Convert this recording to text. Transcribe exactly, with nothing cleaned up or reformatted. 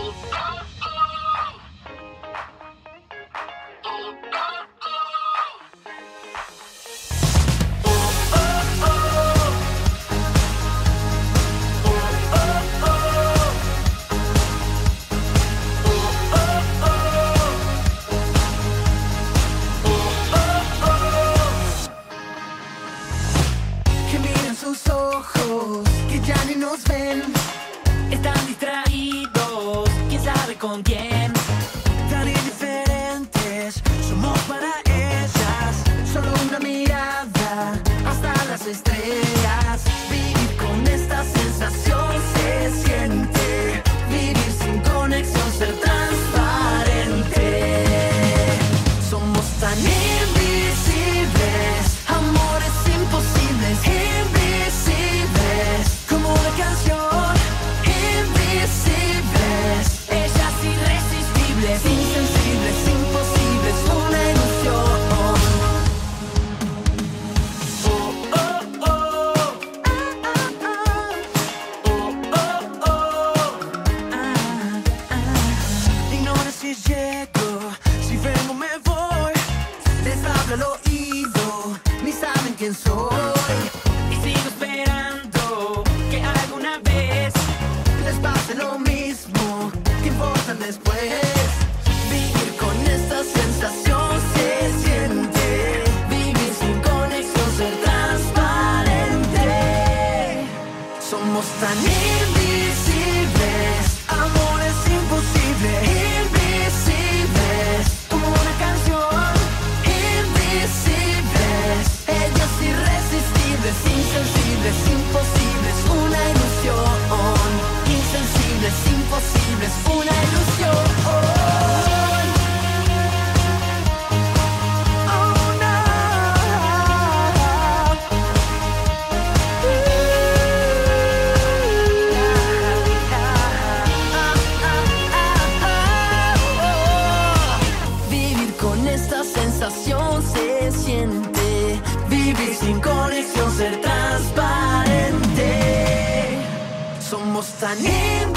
Sus ojos que ya ni nos ven, están distraídos, quién sabe con quién. Tan indiferentes somos para ellas, solo una mirada hasta las estrellas. Vivir con esta sensación se siente, vivir sin conexión, ser transparente. Somos tan invisibles, amores imposibles. Como una canción, invisibles, ellas irresistibles, insensibles, imposibles, una ilusión. Oh, oh, oh. Ah, ah, ah. Oh, oh, oh. Ah, ah. Ignora si llego, si vengo me voy. Les hablo al oído, ni saben quién soy. Y sigo esperando que alguna vez les pase lo mismo, ¿qué importa después? Vivir con esta sensación se siente, vivir sin conexión, ser transparente. Somos tan invisibles, amores imposibles, invisibles, como una canción, invisibles, ellos irresistibles, insensibles, imposibles, una ilusión, insensibles, imposibles, una ilusión. Oh no. Vivir con esta sensación se siente, vivir sin conexión, ser transparente. Somos tan